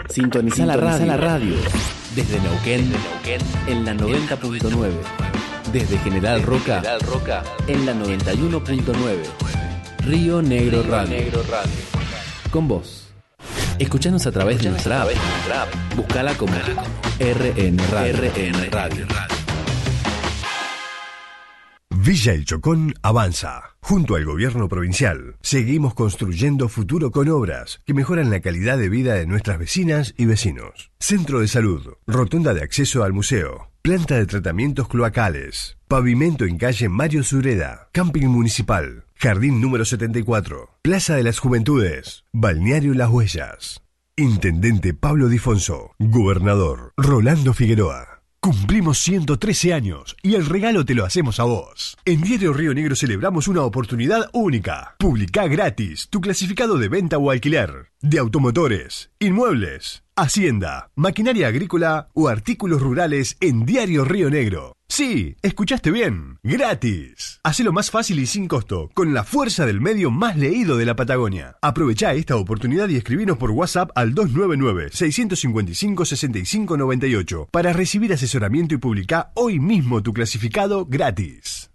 Sintoniza la radio. Desde Neuquén en la 90.9. Desde General Roca en la 91.9. Río Negro Radio. Con vos. Escuchanos a través de nuestra app. Búscala como RN Radio. Villa El Chocón avanza. Junto al gobierno provincial, seguimos construyendo futuro con obras que mejoran la calidad de vida de nuestras vecinas y vecinos. Centro de salud, rotonda de acceso al museo, planta de tratamientos cloacales, pavimento en calle Mario Sureda, camping municipal, jardín número 74, Plaza de las Juventudes, balneario Las Huellas. Intendente Pablo Difonso, gobernador Rolando Figueroa. Cumplimos 113 años y el regalo te lo hacemos a vos. En Diario Río Negro celebramos una oportunidad única. Publicá gratis tu clasificado de venta o alquiler de automotores, inmuebles, hacienda, maquinaria agrícola o artículos rurales en Diario Río Negro. Sí, escuchaste bien, gratis. Hacelo más fácil y sin costo, con la fuerza del medio más leído de la Patagonia. Aprovechá esta oportunidad y escribinos por WhatsApp al 299-655-6598 para recibir asesoramiento y publicá hoy mismo tu clasificado gratis.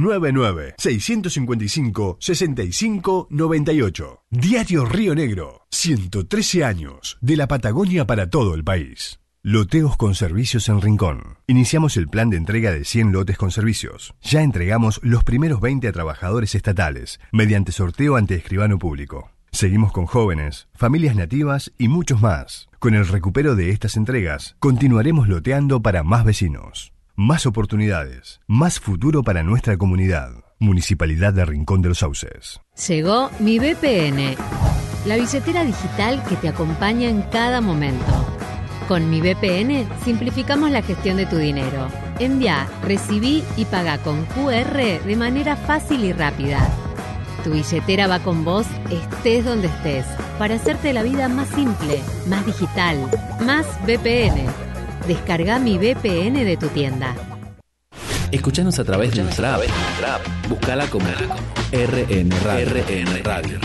299-655-6598. Diario Río Negro, 113 años de la Patagonia para todo el país. Loteos con servicios en Rincón. Iniciamos el plan de entrega de 100 lotes con servicios. Ya entregamos los primeros 20 a trabajadores estatales, mediante sorteo ante escribano público. Seguimos con jóvenes, familias nativas y muchos más. Con el recupero de estas entregas, continuaremos loteando para más vecinos. Más oportunidades, más futuro para nuestra comunidad. Municipalidad de Rincón de los Sauces. Llegó Mi VPN, la billetera digital que te acompaña en cada momento. Con Mi VPN simplificamos la gestión de tu dinero. Envía, recibí y paga con QR de manera fácil y rápida. Tu billetera va con vos, estés donde estés, para hacerte la vida más simple, más digital, más VPN. Descarga Mi VPN de tu tienda. Escuchanos a través de nuestra app. Búscala como RN Radio.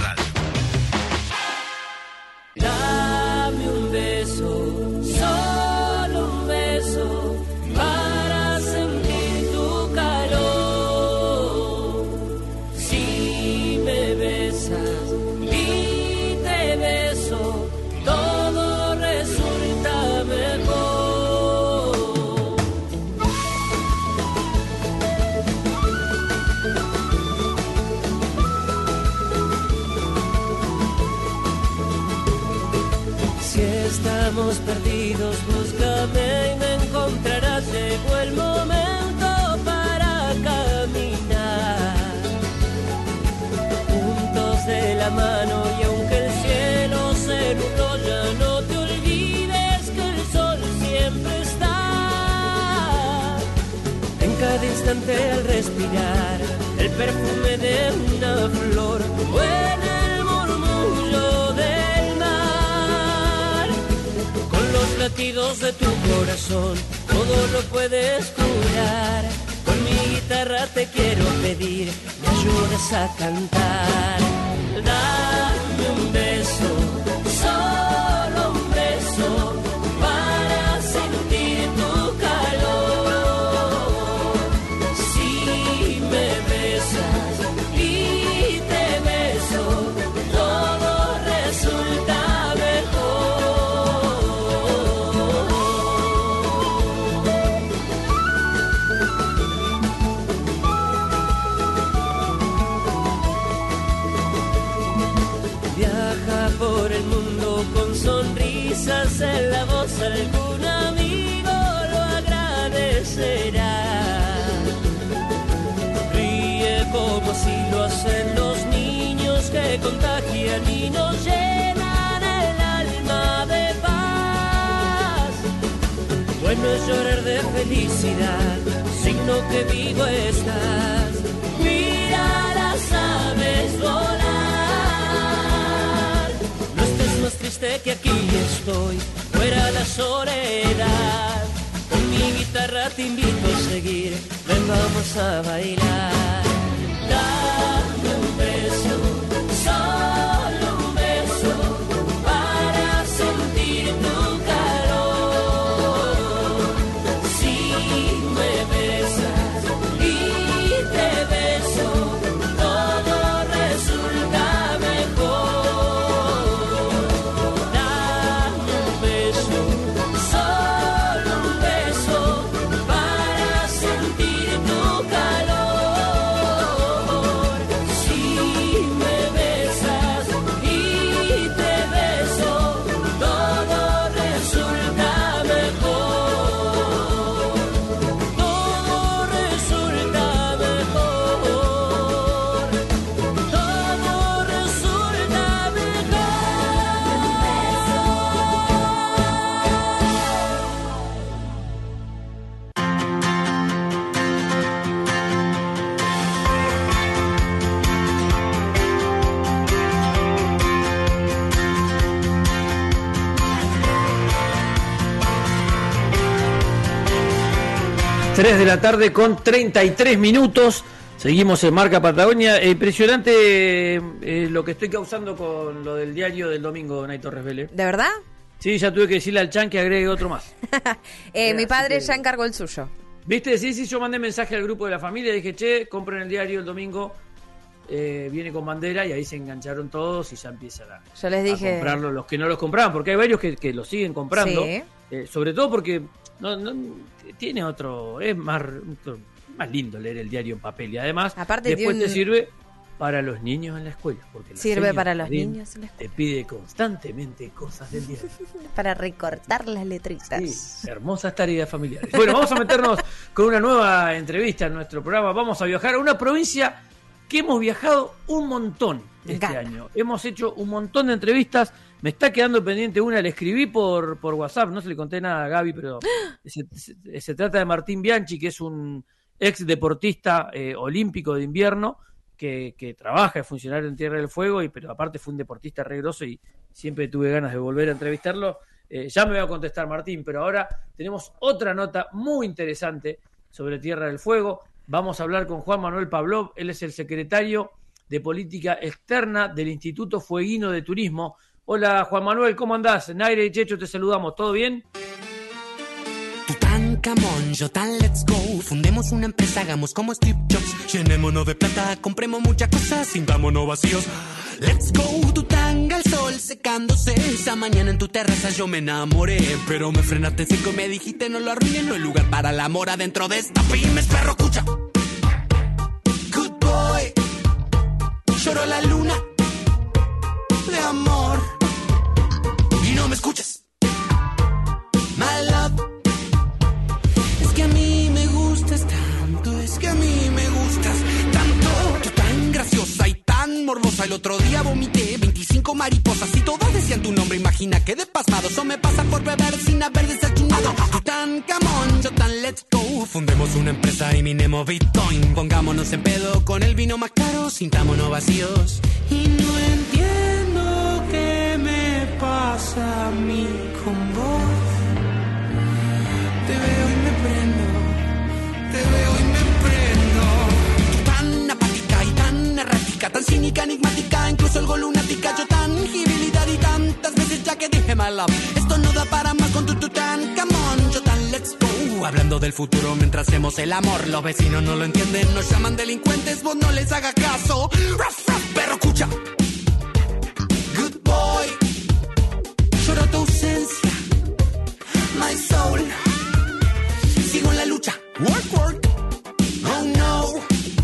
Dame un beso, solo un beso, para sentir tu calor. Si me besas y te beso, todo resulta mejor. Estamos perdidos, búscame y me encontrarás. Llegó el momento para caminar juntos de la mano, y aunque el cielo se nubló, ya no te olvides que el sol siempre está. En cada instante al respirar el perfume de una flor, o en el murmullo del mar, los latidos de tu corazón, todo lo puedes curar. Con mi guitarra te quiero pedir, me ayudes a cantar. Dame un beso, solo un beso, para sentir tu calor. Si me besas y te beso, todo resulta por el mundo con sonrisas en la voz, algún amigo lo agradecerá. Ríe como si lo hacen los niños que contagian y nos llenan el alma de paz. Bueno es llorar de felicidad, signo que vivo estás. Mira las aves volar, más triste que aquí estoy, fuera la soledad. Con mi guitarra te invito a seguir, ven vamos a bailar. Dame un beso, solo un beso, para sentir tu 3 de la tarde con 33 minutos. Seguimos en Marca Patagonia. Impresionante lo que estoy causando con lo del diario del domingo, Nay Torres Vélez. ¿De verdad? Sí, ya tuve que decirle al Chan que agregue otro más. Mi padre ya encargó el suyo. ¿Viste? Sí, yo mandé mensaje al grupo de la familia. Dije, che, compren el diario el domingo. Viene con bandera y ahí se engancharon todos y ya empiezan Yo les dije... a comprarlo los que no los compraban. Porque hay varios que lo siguen comprando. Sí. Sobre todo porque no tiene otro... Es más lindo leer el diario en papel. Y además, aparte después te sirve para los niños en la escuela. Porque sirve para los niños en la escuela. Te pide constantemente cosas del diario. Para recortar las letritas. Sí, hermosas tareas familiares. Bueno, vamos a meternos con una nueva entrevista en nuestro programa. Vamos a viajar a una provincia que hemos viajado un montón este año. Hemos hecho un montón de entrevistas. Me está quedando pendiente una, le escribí por WhatsApp, no se le conté nada a Gaby, pero se trata de Martín Bianchi, que es un ex deportista olímpico de invierno, que trabaja, es funcionario en Tierra del Fuego, pero aparte fue un deportista re groso y siempre tuve ganas de volver a entrevistarlo. Ya me va a contestar Martín, pero ahora tenemos otra nota muy interesante sobre Tierra del Fuego. Vamos a hablar con Juan Manuel Pavlov, él es el secretario de Política Externa del Instituto Fueguino de Turismo. Hola Juan Manuel, ¿cómo andás? Naire y Checho te saludamos, ¿todo bien? Tutankamón, Yotan, let's go. Fundemos una empresa, hagamos como Steve Jobs. Llenémonos de plata, compremos muchas cosas, sintámonos vacíos. Let's go, Tutanga, el sol secándose. Esa mañana en tu terraza yo me enamoré, pero me frenaste en seco y me dijiste no lo arruines, no hay lugar para el amor adentro de esta pymes, perro, escucha. Good boy, lloró la luna de amor y no me escuchas. My love, es que a mí me gustas tanto, es que a mí me gustas tanto. Tú tan graciosa y tan morbosa. El otro día vomité 25 mariposas y todas decían tu nombre. Imagina que de pasmado eso me pasa por beber sin haber desayunado. Tú tan camón, yo tan let's go. Fundemos una empresa y minemos Bitcoin. Pongámonos en pedo con el vino más caro, sintámonos vacíos. Y no entiendo qué me pasa a mí con vos. Te veo y me prendo, te veo y me prendo. Tú tan apática y tan errática, tan cínica, enigmática, incluso algo lunática. Yo tangibilidad y tantas veces ya que dije my love. Esto no da para más con tu tan come on, yo tan let's go. Hablando del futuro mientras hacemos el amor. Los vecinos no lo entienden, nos llaman delincuentes, vos no les hagas caso. Ruff, ruff, perro, escucha. Good boy, lloro tu ausencia, my soul. Sigo en la lucha, work, work, oh no.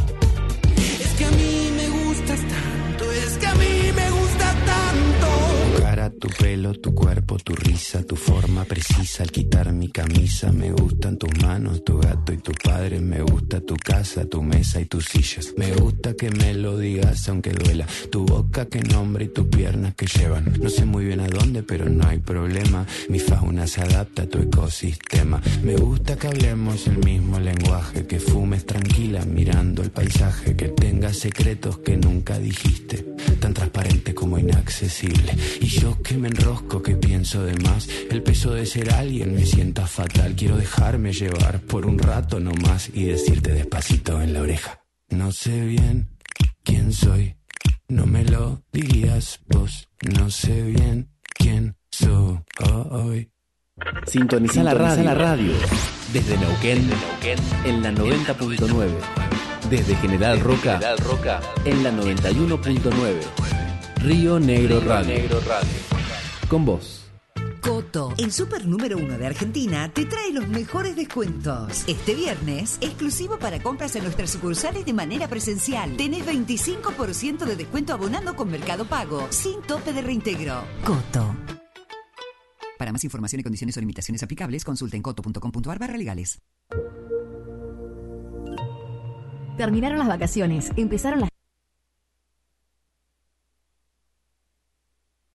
Es que a mí me gustas tanto, es que a mí me gusta tanto. Tu cara, tu pelo, tu cuerpo, tu risa, tu forma precisa. Al quitar mi camisa me gustan tus manos, tu gato y tu padre. Me gusta tu casa, tu mesa y tus sillas. Me gusta que me lo digas aunque duela. Tu boca que nombra y tus piernas que llevan. No sé muy bien a dónde, pero no hay problema. Mi fauna se adapta a tu ecosistema. Me gusta que hablemos el mismo lenguaje. Que fumes tranquila mirando el paisaje. Que tengas secretos que nunca dijiste. Tan transparente como inaccesible. Y yo que me enrosco, que pienso de más. El peso de ser alguien me sienta fatal. Quiero dejarme llevar por un rato nomás y decirte despacito en la oreja. No sé bien quién soy, no me lo dirías vos. No sé bien quién soy. Sintoniza la radio. Desde Neuquén, en la 90.9. Desde General Roca, en la 91.9. Río Negro Radio. Con vos. Coto, el super número 1 de Argentina, te trae los mejores descuentos. Este viernes, exclusivo para compras en nuestras sucursales de manera presencial. Tenés 25% de descuento abonando con Mercado Pago, sin tope de reintegro. Coto. Para más información y condiciones o limitaciones aplicables, consulten coto.com.ar/legales. Terminaron las vacaciones, empezaron las